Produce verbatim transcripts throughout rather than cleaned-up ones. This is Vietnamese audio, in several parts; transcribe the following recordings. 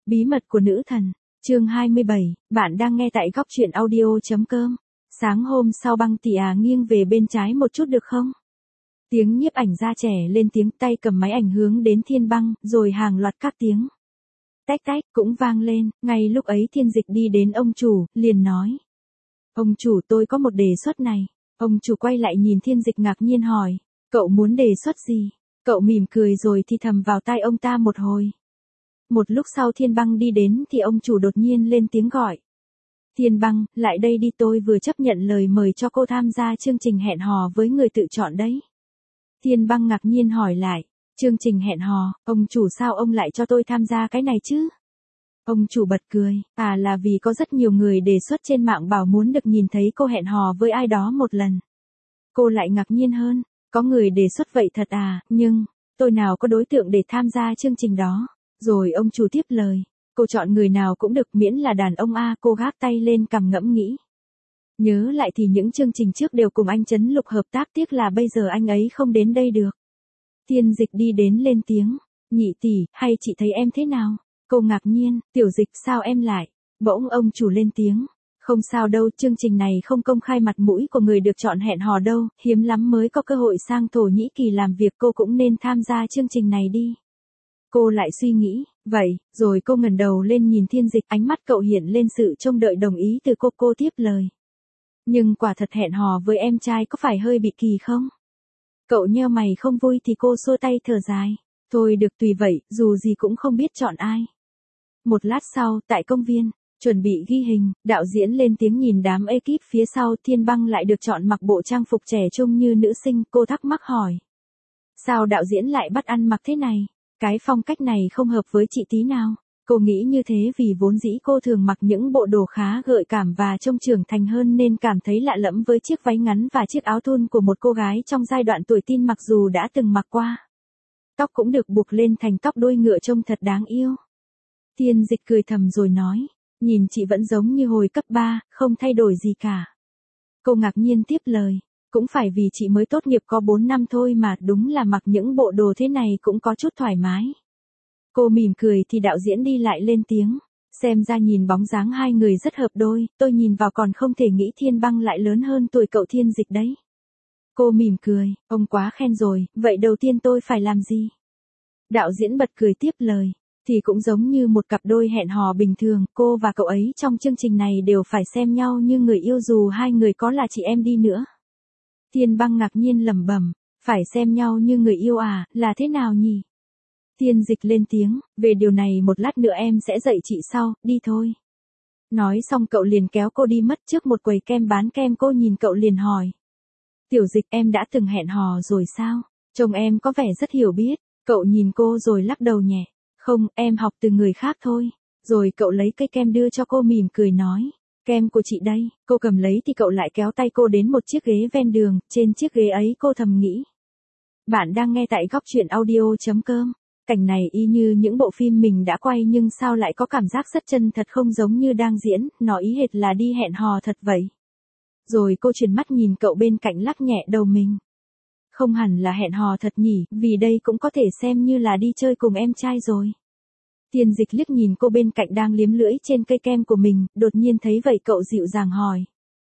Bí mật của nữ thần, chương hai mươi bảy, bạn đang nghe tại góc truyện audio.com. Sáng hôm sau Băng Tỷ à nghiêng về bên trái một chút được không? Tiếng nhiếp ảnh gia trẻ lên tiếng, tay cầm máy ảnh hướng đến Thiên Băng, rồi hàng loạt các tiếng tách tách cũng vang lên. Ngay lúc ấy Thiên Dịch đi đến ông chủ, liền nói: Ông chủ, tôi có một đề xuất này. Ông chủ quay lại nhìn Thiên Dịch ngạc nhiên hỏi: Cậu muốn đề xuất gì? Cậu mỉm cười rồi thì thầm vào tai ông ta một hồi. Một lúc sau Thiên Băng đi đến thì ông chủ đột nhiên lên tiếng gọi: Thiên Băng, lại đây đi, tôi vừa chấp nhận lời mời cho cô tham gia chương trình hẹn hò với người tự chọn đấy. Thiên Băng ngạc nhiên hỏi lại: Chương trình hẹn hò, ông chủ sao ông lại cho tôi tham gia cái này chứ? Ông chủ bật cười: À, là vì có rất nhiều người đề xuất trên mạng bảo muốn được nhìn thấy cô hẹn hò với ai đó một lần. Cô lại ngạc nhiên hơn: Có người đề xuất vậy thật à, nhưng tôi nào có đối tượng để tham gia chương trình đó. Rồi ông chủ tiếp lời: Cô chọn người nào cũng được, miễn là đàn ông a. Cô gác tay lên cằm ngẫm nghĩ. Nhớ lại thì những chương trình trước đều cùng anh Trấn Lục hợp tác, tiếc là bây giờ anh ấy không đến đây được. Thiên Dịch đi đến lên tiếng: Nhị tỷ, hay chị thấy em thế nào? Cô ngạc nhiên: Tiểu Dịch, sao em lại? Bỗng ông chủ lên tiếng: Không sao đâu, chương trình này không công khai mặt mũi của người được chọn hẹn hò đâu, hiếm lắm mới có cơ hội sang Thổ Nhĩ Kỳ làm việc, cô cũng nên tham gia chương trình này đi. Cô lại suy nghĩ, vậy, rồi cô ngẩng đầu lên nhìn Thiên Dịch, ánh mắt cậu hiện lên sự trông đợi đồng ý từ cô. Cô tiếp lời: Nhưng quả thật hẹn hò với em trai có phải hơi bị kỳ không? Cậu nheo mày không vui thì cô xua tay thở dài: Thôi được, tùy vậy, dù gì cũng không biết chọn ai. Một lát sau, tại công viên, chuẩn bị ghi hình, đạo diễn lên tiếng nhìn đám ekip phía sau. Thiên Băng lại được chọn mặc bộ trang phục trẻ trung như nữ sinh. Cô thắc mắc hỏi: Sao đạo diễn lại bắt ăn mặc thế này? Cái phong cách này không hợp với chị tí nào. Cô nghĩ như thế vì vốn dĩ cô thường mặc những bộ đồ khá gợi cảm và trông trưởng thành hơn, nên cảm thấy lạ lẫm với chiếc váy ngắn và chiếc áo thun của một cô gái trong giai đoạn tuổi teen mặc dù đã từng mặc qua. Tóc cũng được buộc lên thành tóc đuôi ngựa trông thật đáng yêu. Thiên Dịch cười thầm rồi nói: Nhìn chị vẫn giống như hồi cấp ba, không thay đổi gì cả. Cô ngạc nhiên tiếp lời: Cũng phải vì chị mới tốt nghiệp có bốn năm thôi mà, đúng là mặc những bộ đồ thế này cũng có chút thoải mái. Cô mỉm cười thì đạo diễn đi lại lên tiếng: Xem ra nhìn bóng dáng hai người rất hợp đôi, tôi nhìn vào còn không thể nghĩ Thiên Băng lại lớn hơn tuổi cậu Thiên Dịch đấy. Cô mỉm cười: Ông quá khen rồi, vậy đầu tiên tôi phải làm gì? Đạo diễn bật cười tiếp lời: Thì cũng giống như một cặp đôi hẹn hò bình thường, cô và cậu ấy trong chương trình này đều phải xem nhau như người yêu dù hai người có là chị em đi nữa. Thiên Băng ngạc nhiên lẩm bẩm: Phải xem nhau như người yêu à, là thế nào nhỉ? Thiên Dịch lên tiếng: Về điều này một lát nữa em sẽ dạy chị sau, đi thôi. Nói xong cậu liền kéo cô đi mất. Trước một quầy kem bán kem, cô nhìn cậu liền hỏi: Tiểu Dịch, em đã từng hẹn hò rồi sao? Trông em có vẻ rất hiểu biết. Cậu nhìn cô rồi lắc đầu nhẹ: Không, em học từ người khác thôi. Rồi cậu lấy cây kem đưa cho cô, mỉm cười nói: Kem của chị đây. Cô cầm lấy thì cậu lại kéo tay cô đến một chiếc ghế ven đường. Trên chiếc ghế ấy cô thầm nghĩ: Bạn đang nghe tại góc truyện audio.com. Cảnh này y như những bộ phim mình đã quay, nhưng sao lại có cảm giác rất chân thật, không giống như đang diễn, nó ý hệt là đi hẹn hò thật vậy. Rồi cô chuyển mắt nhìn cậu bên cạnh, lắc nhẹ đầu mình: Không hẳn là hẹn hò thật nhỉ, vì đây cũng có thể xem như là đi chơi cùng em trai rồi. Thiên Dịch liếc nhìn cô bên cạnh đang liếm lưỡi trên cây kem của mình, đột nhiên thấy vậy cậu dịu dàng hỏi: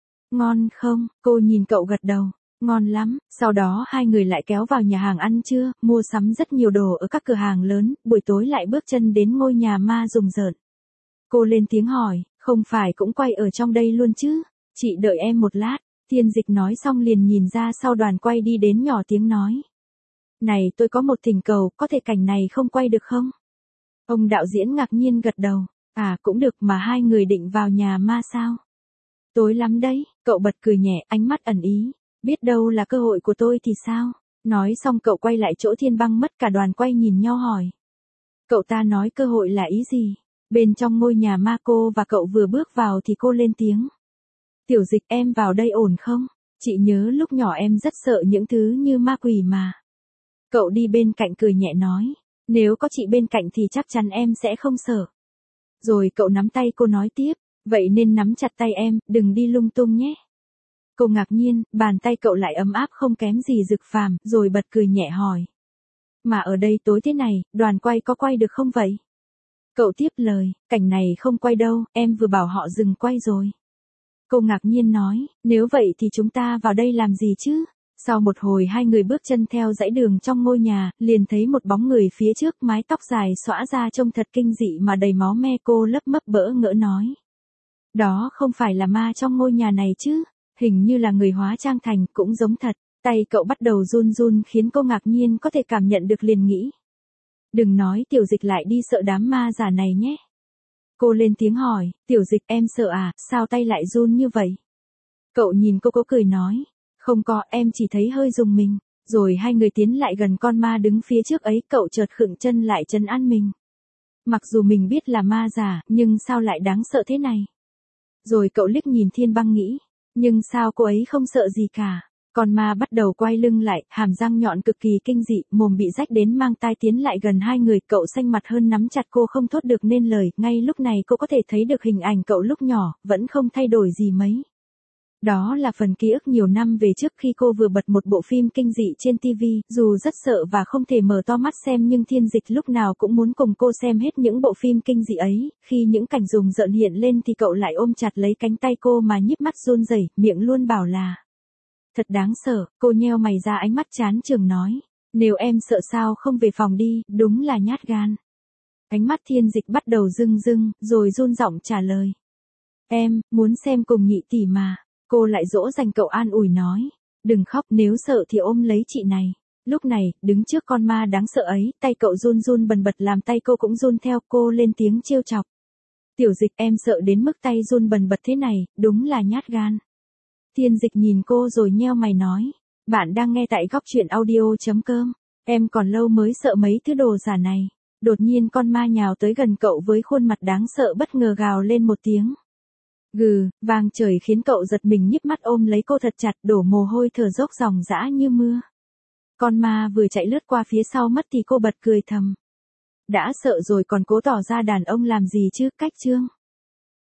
Ngon không? Cô nhìn cậu gật đầu: Ngon lắm. Sau đó hai người lại kéo vào nhà hàng ăn trưa, mua sắm rất nhiều đồ ở các cửa hàng lớn, buổi tối lại bước chân đến ngôi nhà ma rùng rợn. Cô lên tiếng hỏi: Không phải cũng quay ở trong đây luôn chứ? Chị đợi em một lát. Thiên Dịch nói xong liền nhìn ra sau đoàn quay đi đến, nhỏ tiếng nói: Này, tôi có một thỉnh cầu, có thể cảnh này không quay được không? Ông đạo diễn ngạc nhiên gật đầu: À, cũng được, mà hai người định vào nhà ma sao? Tối lắm đấy. Cậu bật cười nhẹ, ánh mắt ẩn ý: Biết đâu là cơ hội của tôi thì sao? Nói xong cậu quay lại chỗ Thiên Băng mất. Cả đoàn quay nhìn nhau hỏi: Cậu ta nói cơ hội là ý gì? Bên trong ngôi nhà ma, cô và cậu vừa bước vào thì cô lên tiếng: Tiểu Dịch, em vào đây ổn không? Chị nhớ lúc nhỏ em rất sợ những thứ như ma quỷ mà. Cậu đi bên cạnh cười nhẹ nói: Nếu có chị bên cạnh thì chắc chắn em sẽ không sợ. Rồi cậu nắm tay cô nói tiếp: Vậy nên nắm chặt tay em, đừng đi lung tung nhé. Cô ngạc nhiên, bàn tay cậu lại ấm áp không kém gì Dực Phàm, rồi bật cười nhẹ hỏi: Mà ở đây tối thế này, đoàn quay có quay được không vậy? Cậu tiếp lời, cảnh này không quay đâu, em vừa bảo họ dừng quay rồi. Cô ngạc nhiên nói, nếu vậy thì chúng ta vào đây làm gì chứ? Sau một hồi hai người bước chân theo dãy đường trong ngôi nhà, liền thấy một bóng người phía trước mái tóc dài xõa ra trông thật kinh dị mà đầy máu me. Cô lấp mấp bỡ ngỡ nói. Đó không phải là ma trong ngôi nhà này chứ, hình như là người hóa trang thành, cũng giống thật. Tay cậu bắt đầu run run khiến cô ngạc nhiên có thể cảm nhận được, liền nghĩ. Đừng nói Tiểu Dịch lại đi sợ đám ma giả này nhé. Cô lên tiếng hỏi, Tiểu Dịch em sợ à, sao tay lại run như vậy? Cậu nhìn cô, cố cười nói, không có, em chỉ thấy hơi rùng mình. Rồi hai người tiến lại gần con ma đứng phía trước ấy, cậu chợt khựng chân lại trấn an mình. Mặc dù mình biết là ma giả, nhưng sao lại đáng sợ thế này? Rồi cậu liếc nhìn Thiên Băng nghĩ, nhưng sao cô ấy không sợ gì cả? Con ma bắt đầu quay lưng lại, hàm răng nhọn cực kỳ kinh dị, mồm bị rách đến mang tai tiến lại gần hai người. Cậu xanh mặt hơn nắm chặt cô không thốt được nên lời. Ngay lúc này cô có thể thấy được hình ảnh cậu lúc nhỏ, vẫn không thay đổi gì mấy. Đó là phần ký ức nhiều năm về trước khi cô vừa bật một bộ phim kinh dị trên ti vi. Dù rất sợ và không thể mở to mắt xem nhưng Thiên Dịch lúc nào cũng muốn cùng cô xem hết những bộ phim kinh dị ấy. Khi những cảnh rùng rợn hiện lên thì cậu lại ôm chặt lấy cánh tay cô mà nhíp mắt run rẩy, miệng luôn bảo là thật đáng sợ. Cô nheo mày ra, ánh mắt chán chường nói, nếu em sợ sao không về phòng đi, đúng là nhát gan. Ánh mắt Thiên Dịch bắt đầu rưng rưng, rồi run giọng trả lời. Em, muốn xem cùng nhị tỷ mà. Cô lại dỗ dành cậu, an ủi nói, đừng khóc, nếu sợ thì ôm lấy chị này. Lúc này, đứng trước con ma đáng sợ ấy, tay cậu run run bần bật làm tay cô cũng run theo. Cô lên tiếng trêu chọc. Tiểu Dịch em sợ đến mức tay run bần bật thế này, đúng là nhát gan. Thiên Dịch nhìn cô rồi nheo mày nói, bạn đang nghe tại góc truyện audio chấm com, em còn lâu mới sợ mấy thứ đồ giả này. Đột nhiên con ma nhào tới gần cậu với khuôn mặt đáng sợ, bất ngờ gào lên một tiếng. Gừ, vang trời khiến cậu giật mình nhíp mắt ôm lấy cô thật chặt, đổ mồ hôi thở dốc ròng rã như mưa. Con ma vừa chạy lướt qua phía sau mất thì cô bật cười thầm. Đã sợ rồi còn cố tỏ ra đàn ông làm gì chứ, cách chương.